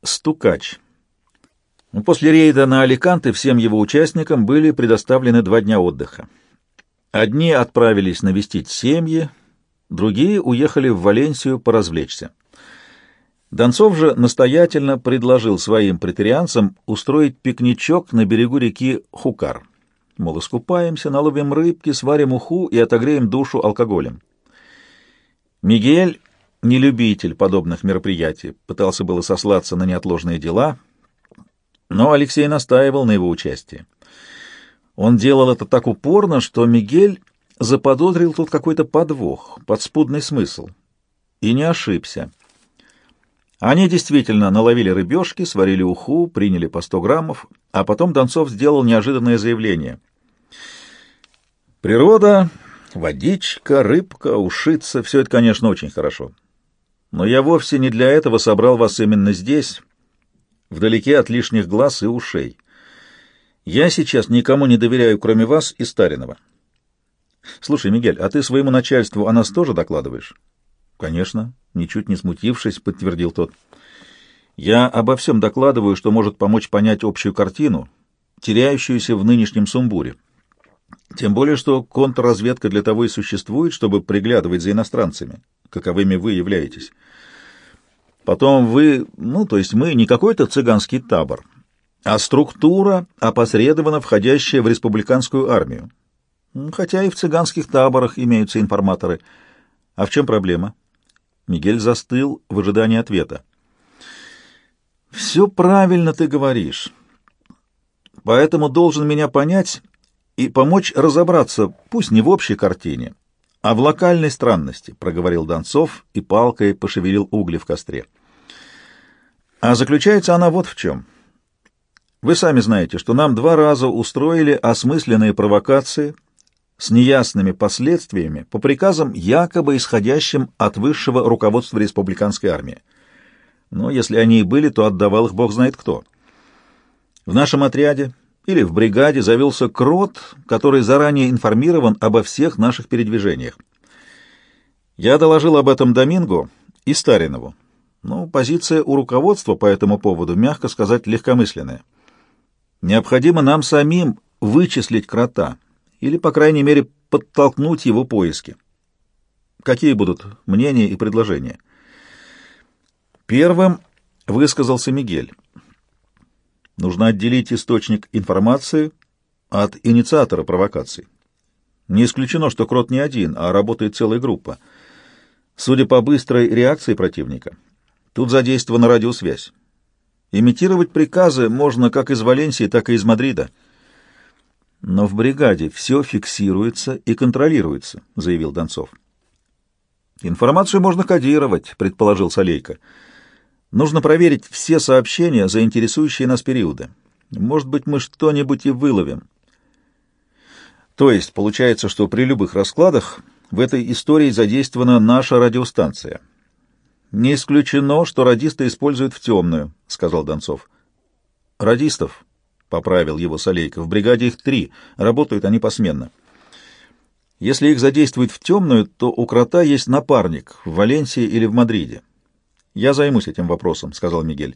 Стукач. После рейда на Аликанте всем его участникам были предоставлены 2 дня отдыха. Одни отправились навестить семьи, другие уехали в Валенсию поразвлечься. Донцов же настоятельно предложил своим претерианцам устроить пикничок на берегу реки Хукар. Мол, искупаемся, наловим рыбки, сварим уху и отогреем душу алкоголем. Мигель, не любитель подобных мероприятий, пытался было сослаться на неотложные дела, но Алексей настаивал на его участии. Он делал это так упорно, что Мигель заподозрил тут какой-то подвох, подспудный смысл. И не ошибся. Они действительно наловили рыбешки, сварили уху, приняли по 100 граммов, а потом Донцов сделал неожиданное заявление. Природа, водичка, рыбка, ушица — все это, конечно, очень хорошо. Но я вовсе не для этого собрал вас именно здесь, вдалеке от лишних глаз и ушей. Я сейчас никому не доверяю, кроме вас и Старинова. Слушай, Мигель, а ты своему начальству о нас тоже докладываешь? Конечно, ничуть не смутившись, подтвердил тот. Я обо всем докладываю, что может помочь понять общую картину, теряющуюся в нынешнем сумбуре. Тем более, что контрразведка для того и существует, чтобы приглядывать за иностранцами, каковыми вы являетесь. Потом вы, то есть мы, не какой-то цыганский табор, а структура, опосредованно входящая в республиканскую армию. Хотя и в цыганских таборах имеются информаторы. А в чем проблема? Мигель застыл в ожидании ответа. «Все правильно ты говоришь. Поэтому должен меня понять и помочь разобраться, пусть не в общей картине, а в локальной странности», — проговорил Донцов и палкой пошевелил угли в костре. «А заключается она вот в чем. Вы сами знаете, что нам 2 раза устроили осмысленные провокации с неясными последствиями по приказам, якобы исходящим от высшего руководства республиканской армии. Но если они и были, то отдавал их бог знает кто. В нашем отряде или в бригаде завелся крот, который заранее информирован обо всех наших передвижениях. Я доложил об этом Доминго и Старинову. Но позиция у руководства по этому поводу, мягко сказать, легкомысленная. Необходимо нам самим вычислить крота или, по крайней мере, подтолкнуть его поиски. Какие будут мнения и предложения?» Первым высказался Мигель. Нужно отделить источник информации от инициатора провокаций. Не исключено, что крот не один, а работает целая группа. Судя по быстрой реакции противника, тут задействована радиосвязь. Имитировать приказы можно как из Валенсии, так и из Мадрида. Но в бригаде все фиксируется и контролируется, заявил Донцов. Информацию можно кодировать, предположил Солейко. Нужно проверить все сообщения, заинтересующие нас периоды. Может быть, мы что-нибудь и выловим. То есть, получается, что при любых раскладах в этой истории задействована наша радиостанция. Не исключено, что радисты используют в темную, сказал Донцов. Радистов, поправил его Солейко, в бригаде их 3, работают они посменно. Если их задействуют в темную, то у крота есть напарник в Валенсии или в Мадриде. «Я займусь этим вопросом», — сказал Мигель.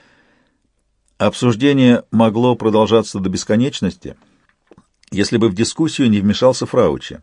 Обсуждение могло продолжаться до бесконечности, если бы в дискуссию не вмешался Фраучи.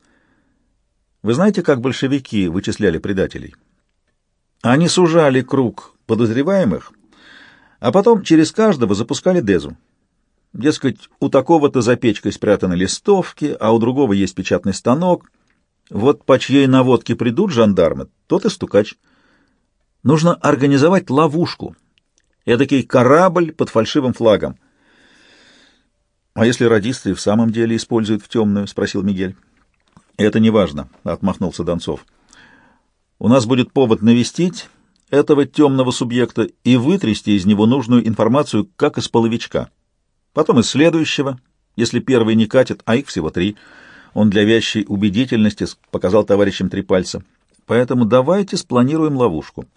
«Вы знаете, как большевики вычисляли предателей? Они сужали круг подозреваемых, а потом через каждого запускали дезу. Дескать, у такого-то за печкой спрятаны листовки, а у другого есть печатный станок. Вот по чьей наводке придут жандармы, тот и стукач. Нужно организовать ловушку. Эдакий корабль под фальшивым флагом. — А если радисты в самом деле используют в темную? — спросил Мигель. — Это не важно, — отмахнулся Донцов. — У нас будет повод навестить этого темного субъекта и вытрясти из него нужную информацию, как из половичка. Потом из следующего, если первый не катит, а их всего 3. Он для вящей убедительности показал товарищам 3 пальца. Поэтому давайте спланируем ловушку.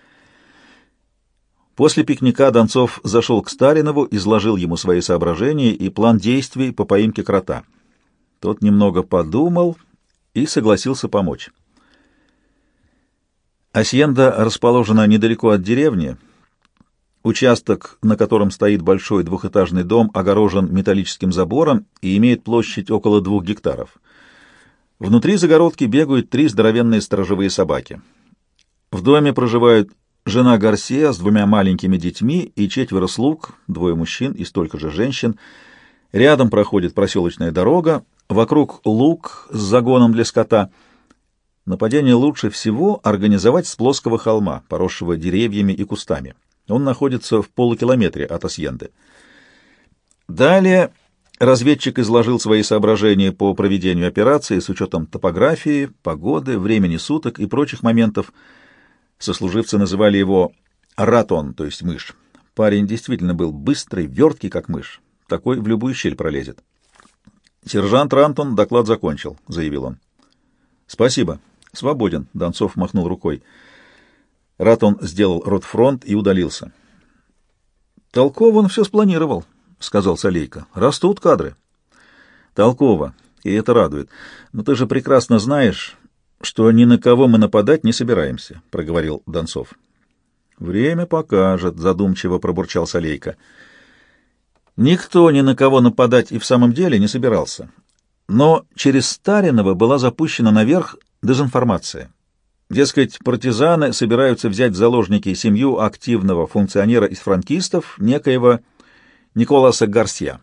После пикника Донцов зашел к Старинову, изложил ему свои соображения и план действий по поимке крота. Тот немного подумал и согласился помочь. Асьенда расположена недалеко от деревни, Участок, на котором стоит большой двухэтажный дом, огорожен металлическим забором и имеет площадь около 2 гектаров. Внутри загородки бегают 3 здоровенные сторожевые собаки. В доме проживают жена Гарсия с 2 маленькими детьми и 4 слуг, 2 мужчин и столько же женщин. Рядом проходит проселочная дорога, вокруг луг с загоном для скота. Нападение лучше всего организовать с плоского холма, поросшего деревьями и кустами. Он находится в полукилометре от Асьенды. Далее разведчик изложил свои соображения по проведению операции с учетом топографии, погоды, времени суток и прочих моментов. Сослуживцы называли его «ратон», то есть мышь. Парень действительно был быстрый, верткий, как мышь. Такой в любую щель пролезет. «Сержант Рантон доклад закончил», — заявил он. «Спасибо. Свободен», — Донцов махнул рукой. Ратон сделал ротфронт и удалился. «Толково он все спланировал», — сказал Солейко. «Растут кадры». «Толково, и это радует. Но ты же прекрасно знаешь, что ни на кого мы нападать не собираемся», — проговорил Донцов. «Время покажет», — задумчиво пробурчал Солейко. Никто ни на кого нападать и в самом деле не собирался. Но через Старинова была запущена наверх дезинформация. Дескать, партизаны собираются взять в заложники семью активного функционера из франкистов, некоего Николаса Гарсия.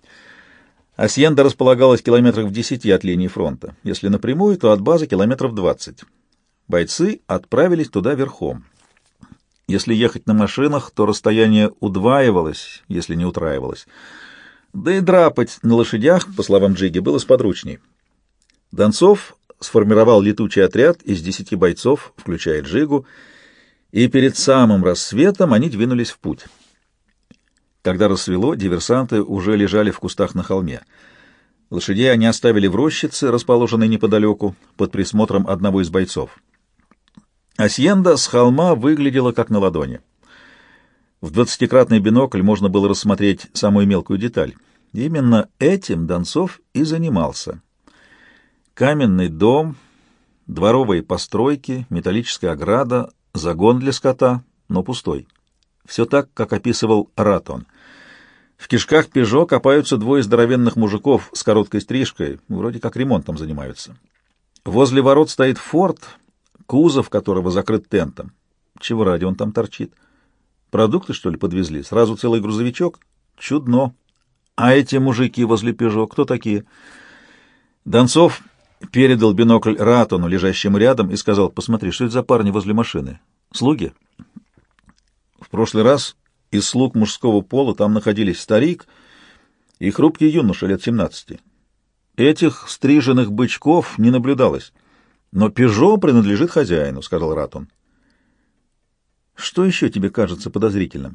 Асьенда располагалась километрах в 10 от линии фронта. Если напрямую, то от базы километров 20. Бойцы отправились туда верхом. Если ехать на машинах, то расстояние удваивалось, если не утраивалось. Да и драпать на лошадях, по словам Джиги, было сподручней. Донцов сформировал летучий отряд из 10 бойцов, включая Джигу, и перед самым рассветом они двинулись в путь. Когда рассвело, диверсанты уже лежали в кустах на холме. Лошадей они оставили в рощице, расположенной неподалеку, под присмотром одного из бойцов. Асьенда с холма выглядела как на ладони. В 20-кратный бинокль можно было рассмотреть самую мелкую деталь. Именно этим Донцов и занимался. Каменный дом, дворовые постройки, металлическая ограда, загон для скота, но пустой. Все так, как описывал Ратон. В кишках «Пежо» копаются 2 здоровенных мужиков с короткой стрижкой, вроде как ремонтом занимаются. Возле ворот стоит форт, кузов которого закрыт тентом. Чего ради он там торчит? Продукты, что ли, подвезли? Сразу целый грузовичок? Чудно. А эти мужики возле «Пежо» кто такие? Донцов передал бинокль Ратону, лежащему рядом, и сказал: «Посмотри, что это за парни возле машины? Слуги?» В прошлый раз из слуг мужского пола там находились старик и хрупкий юноша лет 17. Этих стриженных бычков не наблюдалось. Но «Пежо» принадлежит хозяину, — сказал Ратон. Что еще тебе кажется подозрительным?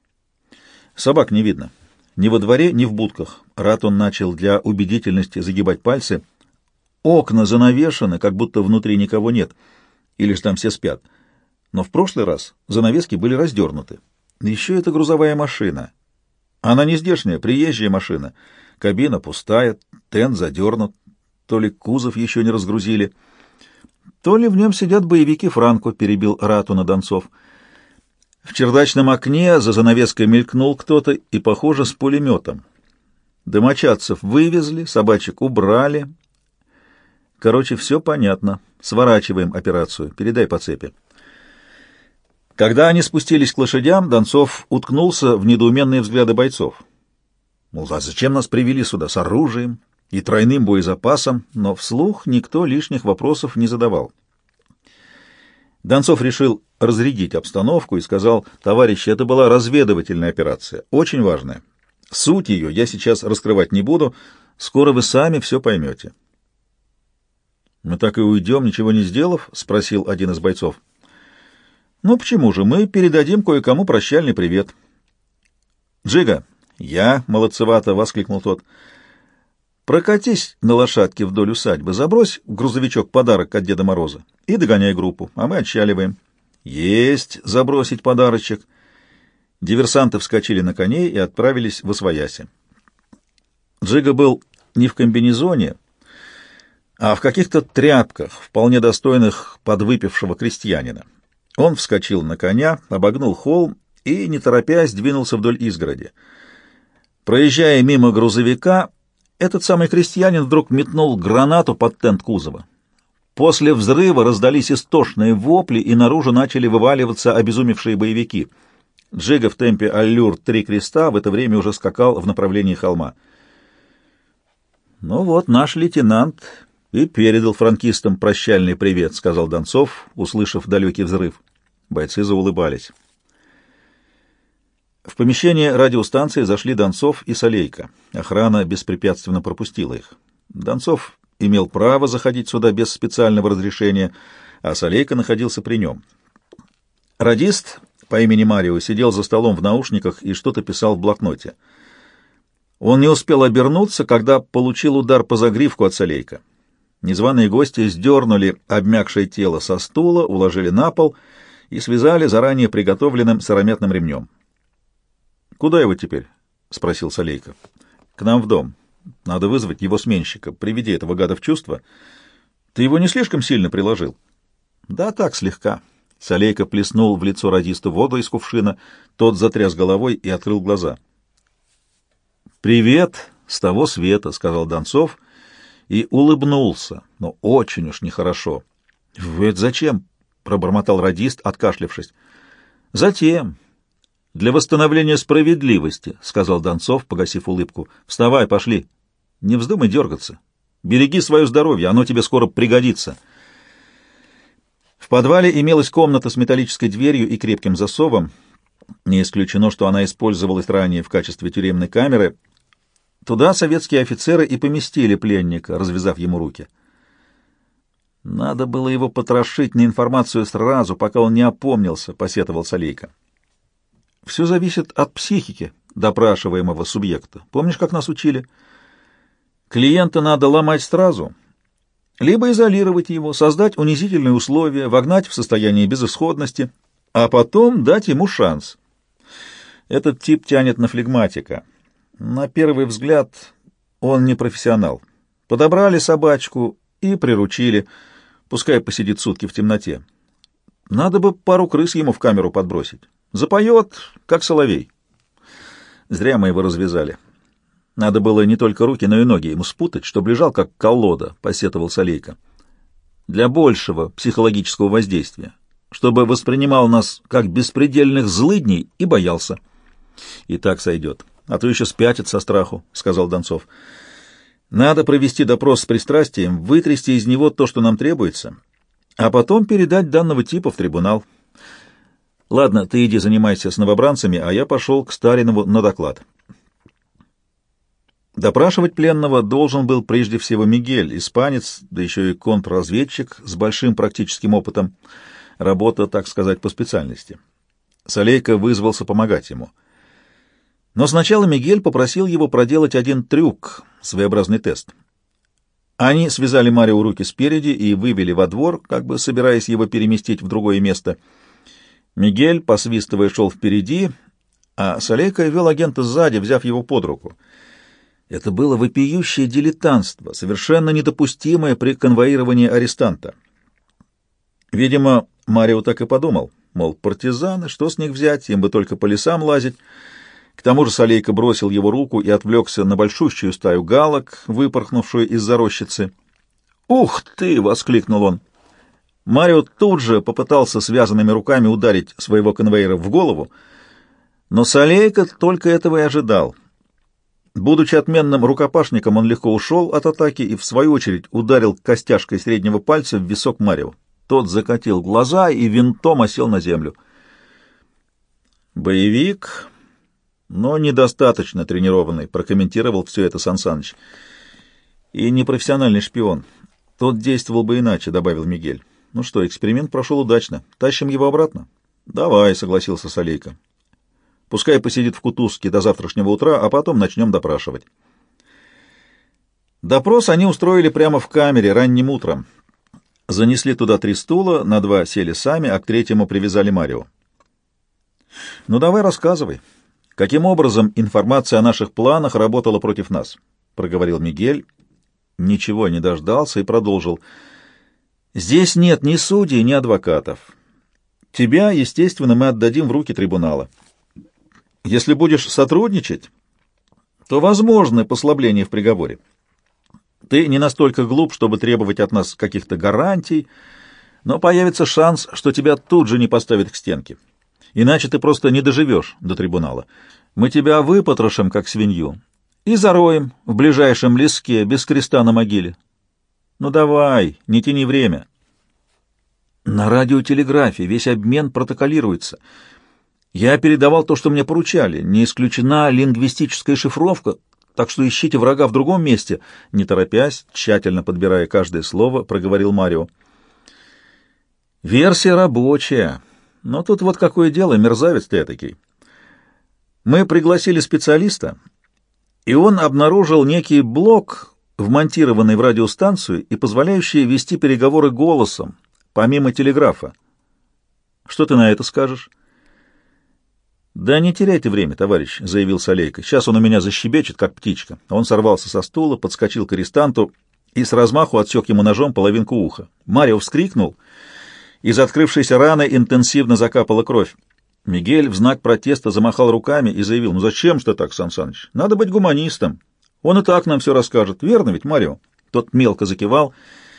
Собак не видно. Ни во дворе, ни в будках. Ратон начал для убедительности загибать пальцы. Окна занавешены, как будто внутри никого нет, или же там все спят. Но в прошлый раз занавески были раздернуты. Еще это грузовая машина. Она не здешняя, приезжая машина. Кабина пустая, тент задернут. То ли кузов еще не разгрузили, то ли в нем сидят боевики Франко, — перебил Ратуна Донцов. В чердачном окне за занавеской мелькнул кто-то, и, похоже, с пулеметом. Домочадцев вывезли, собачек убрали. Короче, все понятно. Сворачиваем операцию. Передай по цепи. Когда они спустились к лошадям, Донцов уткнулся в недоуменные взгляды бойцов. Мол, а зачем нас привели сюда с оружием и тройным боезапасом? Но вслух никто лишних вопросов не задавал. Донцов решил разрядить обстановку и сказал: «Товарищи, это была разведывательная операция, очень важная. Суть ее я сейчас раскрывать не буду, скоро вы сами все поймете». «Мы так и уйдем, ничего не сделав?» — спросил один из бойцов. «Ну почему же? Мы передадим кое-кому прощальный привет». «Джига!» «Я!» — молодцевато воскликнул тот. «Прокатись на лошадке вдоль усадьбы, забрось в грузовичок подарок от Деда Мороза и догоняй группу, а мы отчаливаем». «Есть забросить подарочек». Диверсанты вскочили на коней и отправились в освояси. Джига был не в комбинезоне, а в каких-то тряпках, вполне достойных подвыпившего крестьянина. Он вскочил на коня, обогнул холм и, не торопясь, двинулся вдоль изгороди. Проезжая мимо грузовика, этот самый крестьянин вдруг метнул гранату под тент кузова. После взрыва раздались истошные вопли, и наружу начали вываливаться обезумевшие боевики. Джига в темпе «Аллюр 3 креста» в это время уже скакал в направлении холма. «Ну вот, наш лейтенант и передал франкистам прощальный привет», — сказал Донцов, услышав далекий взрыв. Бойцы заулыбались. В помещение радиостанции зашли Донцов и Солейко. Охрана беспрепятственно пропустила их. Донцов имел право заходить сюда без специального разрешения, а Солейко находился при нем. Радист по имени Марио сидел за столом в наушниках и что-то писал в блокноте. Он не успел обернуться, когда получил удар по загривку от Солейко. Незваные гости сдернули обмякшее тело со стула, уложили на пол и связали заранее приготовленным сыромятным ремнем. «Куда его теперь?» — спросил Солейко. «К нам в дом. Надо вызвать его сменщика. Приведи этого гада в чувство. Ты его не слишком сильно приложил?» «Да так, слегка». Солейко плеснул в лицо радисту воду из кувшина, тот затряс головой и открыл глаза. «Привет с того света», — сказал Донцов и улыбнулся, но очень уж нехорошо. «Вы это зачем?» — пробормотал радист, откашлявшись. «Затем. Для восстановления справедливости», — сказал Донцов, погасив улыбку. «Вставай, пошли. Не вздумай дергаться. Береги свое здоровье, оно тебе скоро пригодится». В подвале имелась комната с металлической дверью и крепким засовом. Не исключено, что она использовалась ранее в качестве тюремной камеры. Туда советские офицеры и поместили пленника, развязав ему руки. «Надо было его потрошить на информацию сразу, пока он не опомнился», — посетовал Солейко. «Все зависит от психики допрашиваемого субъекта. Помнишь, как нас учили? Клиента надо ломать сразу, либо изолировать его, создать унизительные условия, вогнать в состояние безысходности, а потом дать ему шанс. Этот тип тянет на флегматика. На первый взгляд он не профессионал. Подобрали собачку и приручили, пускай посидит сутки в темноте. Надо бы пару крыс ему в камеру подбросить. Запоет, как соловей. Зря мы его развязали. Надо было не только руки, но и ноги ему спутать, чтобы лежал как колода, — посетовал Солейко. Для большего психологического воздействия, чтобы воспринимал нас как беспредельных злыдней и боялся. И так сойдет. А то еще спятит со страху, — сказал Донцов. Надо провести допрос с пристрастием, вытрясти из него то, что нам требуется, а потом передать данного типа в трибунал. Ладно, ты иди занимайся с новобранцами, а я пошел к Старинову на доклад. Допрашивать пленного должен был прежде всего Мигель, испанец, да еще и контрразведчик с большим практическим опытом. Работа, так сказать, по специальности. Солейко вызвался помогать ему. Но сначала Мигель попросил его проделать один трюк, своеобразный тест. Они связали Марио руки спереди и вывели во двор, как бы собираясь его переместить в другое место. Мигель, посвистывая, шел впереди, а Солейко вел агента сзади, взяв его под руку. Это было вопиющее дилетантство, совершенно недопустимое при конвоировании арестанта. Видимо, Марио так и подумал, мол, партизаны, что с них взять, им бы только по лесам лазить. К тому же Солейко бросил его руку и отвлекся на большущую стаю галок, выпорхнувшую из-за рощицы. «Ух ты!» — воскликнул он. Марио тут же попытался связанными руками ударить своего конвоира в голову, но Солейко только этого и ожидал. Будучи отменным рукопашником, он легко ушел от атаки и, в свою очередь, ударил костяшкой среднего пальца в висок Марио. Тот закатил глаза и винтом осел на землю. «Боевик, но недостаточно тренированный», — прокомментировал все это Сан Саныч. «И непрофессиональный шпион. Тот действовал бы иначе», — добавил Мигель. «Ну что, эксперимент прошел удачно. Тащим его обратно?» «Давай», — согласился Солейко. «Пускай посидит в кутузке до завтрашнего утра, а потом начнем допрашивать». Допрос они устроили прямо в камере ранним утром. Занесли туда 3 стула, на 2 сели сами, а к 3-му привязали Марио. «Ну давай рассказывай, каким образом информация о наших планах работала против нас?» — проговорил Мигель. Ничего не дождался и продолжил. «Здесь нет ни судей, ни адвокатов. Тебя, естественно, мы отдадим в руки трибунала. Если будешь сотрудничать, то возможно послабление в приговоре. Ты не настолько глуп, чтобы требовать от нас каких-то гарантий, но появится шанс, что тебя тут же не поставят к стенке. Иначе ты просто не доживешь до трибунала. Мы тебя выпотрошим, как свинью, и зароем в ближайшем леске без креста на могиле. Ну давай, не тяни время. На радиотелеграфе весь обмен протоколируется. Я передавал то, что мне поручали. Не исключена лингвистическая шифровка, так что ищите врага в другом месте. Не торопясь, тщательно подбирая каждое слово, проговорил Марио. Версия рабочая. Но тут вот какое дело, мерзавец ты этакий. Мы пригласили специалиста, и он обнаружил некий блок, вмонтированный в радиостанцию и позволяющий вести переговоры голосом, помимо телеграфа. Что ты на это скажешь? «Да не теряйте время, товарищ», — заявил Солейко. «Сейчас он у меня защебечет, как птичка». Он сорвался со стула, подскочил к арестанту и с размаху отсек ему ножом половинку уха. Марио вскрикнул. Из открывшейся раны интенсивно закапала кровь. Мигель в знак протеста замахал руками и заявил: «Ну зачем ж ты так, Сан Саныч? Надо быть гуманистом. Он и так нам все расскажет. Верно ведь, Марио?» Тот мелко закивал.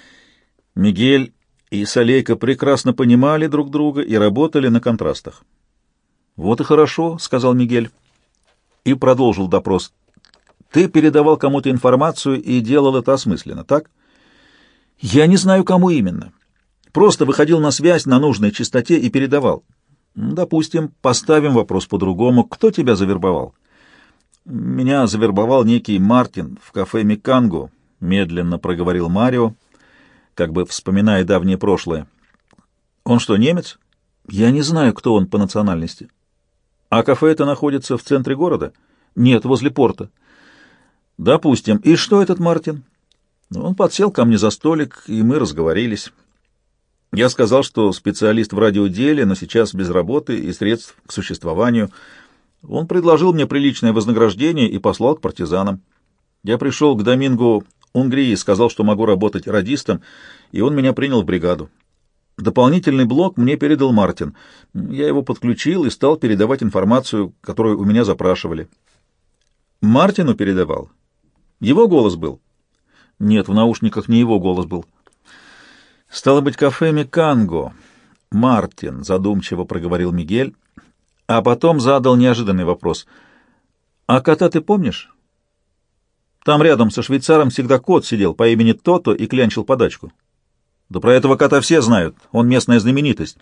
Мигель и Солейко прекрасно понимали друг друга и работали на контрастах. «Вот и хорошо», — сказал Мигель. И продолжил допрос. «Ты передавал кому-то информацию и делал это осмысленно, так?» «Я не знаю, кому именно. Просто выходил на связь на нужной частоте и передавал. Допустим, поставим вопрос по-другому. Кто тебя завербовал?» «Меня завербовал некий Мартин в кафе «Миканго», — медленно проговорил Марио, как бы вспоминая давнее прошлое. «Он что, немец?» «Я не знаю, кто он по национальности». «А кафе это находится в центре города?» «Нет, возле порта». «Допустим. И что этот Мартин?» «Он подсел ко мне за столик, и мы разговорились. Я сказал, что специалист в радиоделе, но сейчас без работы и средств к существованию. Он предложил мне приличное вознаграждение и послал к партизанам. Я пришел к Доминго Унгрии, сказал, что могу работать радистом, и он меня принял в бригаду. Дополнительный блок мне передал Мартин. Я его подключил и стал передавать информацию, которую у меня запрашивали». «Мартину передавал? Его голос был?» «Нет, в наушниках не его голос был». «Стало быть, кафе «Миканго». Мартин», — задумчиво проговорил Мигель, а потом задал неожиданный вопрос. «А кота ты помнишь? Там рядом со швейцаром всегда кот сидел по имени Тото и клянчил подачку». «Да про этого кота все знают, он местная знаменитость».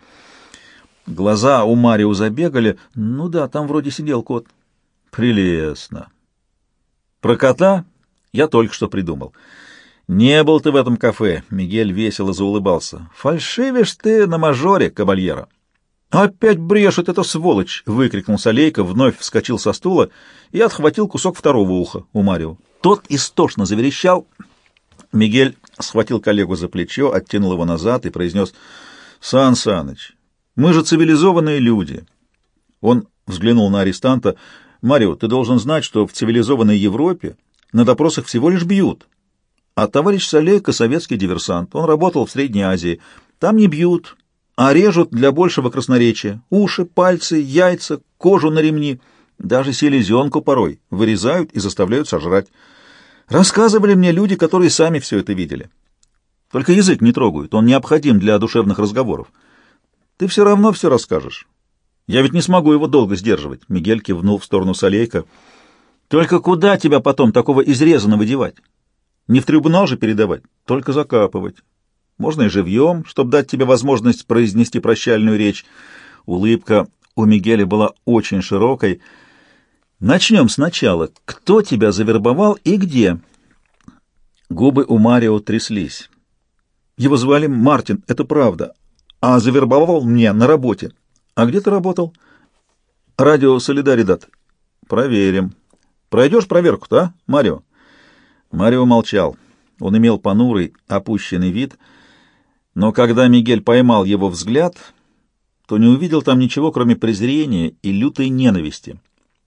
Глаза у Марио забегали. «Ну да, там вроде сидел кот». «Прелестно. Про кота я только что придумал. Не был ты в этом кафе», — Мигель весело заулыбался. «Фальшивишь ты на мажоре, кабальера». «Опять брешет эта сволочь!» — выкрикнул Солейко, вновь вскочил со стула и отхватил кусок второго уха у Марио. Тот истошно заверещал. Мигель схватил коллегу за плечо, оттянул его назад и произнес: «Сан Саныч, мы же цивилизованные люди». Он взглянул на арестанта. «Марио, ты должен знать, что в цивилизованной Европе на допросах всего лишь бьют. А товарищ Солейко — советский диверсант. Он работал в Средней Азии. Там не бьют, а режут для большего красноречия. Уши, пальцы, яйца, кожу на ремни, даже селезенку порой вырезают и заставляют сожрать. Рассказывали мне люди, которые сами все это видели. Только язык не трогают, он необходим для душевных разговоров. Ты все равно все расскажешь. Я ведь не смогу его долго сдерживать». Мигель кивнул в сторону Солейко. «Только куда тебя потом такого изрезанного девать? Не в трибунал же передавать, только закапывать. Можно и живьем, чтобы дать тебе возможность произнести прощальную речь». Улыбка у Мигеля была очень широкой. «Начнем сначала. Кто тебя завербовал и где?» Губы у Марио тряслись. «Его звали Мартин, это правда. А завербовал мне на работе». «А где ты работал?» «Радио Солидаридад». «Проверим. Пройдешь проверку-то, а, Марио?» Марио молчал. Он имел понурый, опущенный вид, но когда Мигель поймал его взгляд, то не увидел там ничего, кроме презрения и лютой ненависти.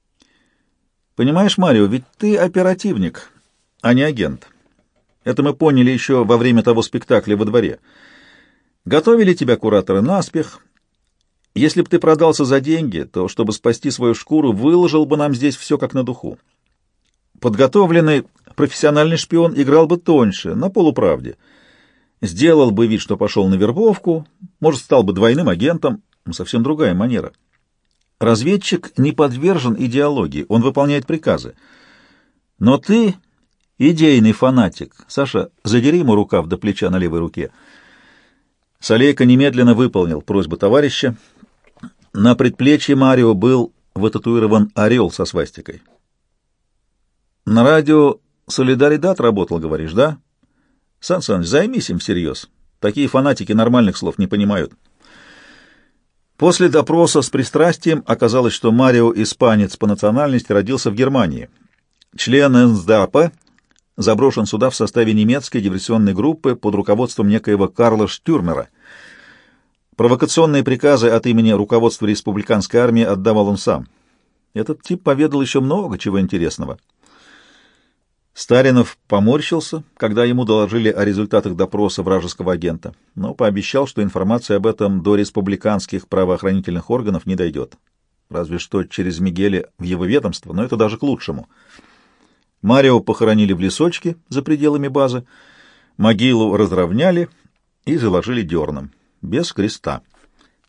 «Понимаешь, Марио, ведь ты оперативник, а не агент. Это мы поняли еще во время того спектакля во дворе. Готовили тебя кураторы наспех, Если бы ты продался за деньги, то, чтобы спасти свою шкуру, выложил бы нам здесь все как на духу. Подготовленный профессиональный шпион играл бы тоньше, на полуправде. Сделал бы вид, что пошел на вербовку, может, стал бы двойным агентом. Совсем другая манера. Разведчик не подвержен идеологии, он выполняет приказы. Но ты идейный фанатик. Саша, задери ему рукав до плеча на левой руке. Солейко немедленно выполнил просьбу товарища. На предплечье Марио был вытатуирован орел со свастикой. На радио «Солидаридад» работал, говоришь, да? Сан Саныч, займись им всерьез. Такие фанатики нормальных слов не понимают. После допроса с пристрастием оказалось, что Марио, испанец по национальности, родился в Германии. Член НСДАП заброшен сюда в составе немецкой диверсионной группы под руководством некоего Карла Штюрмера. Провокационные приказы от имени руководства республиканской армии отдавал он сам. Этот тип поведал еще много чего интересного. Старинов поморщился, когда ему доложили о результатах допроса вражеского агента, но пообещал, что информация об этом до республиканских правоохранительных органов не дойдет. Разве что через Мигеля в его ведомство, но это даже к лучшему. Марио похоронили в лесочке за пределами базы, могилу разровняли и заложили дерном, без креста.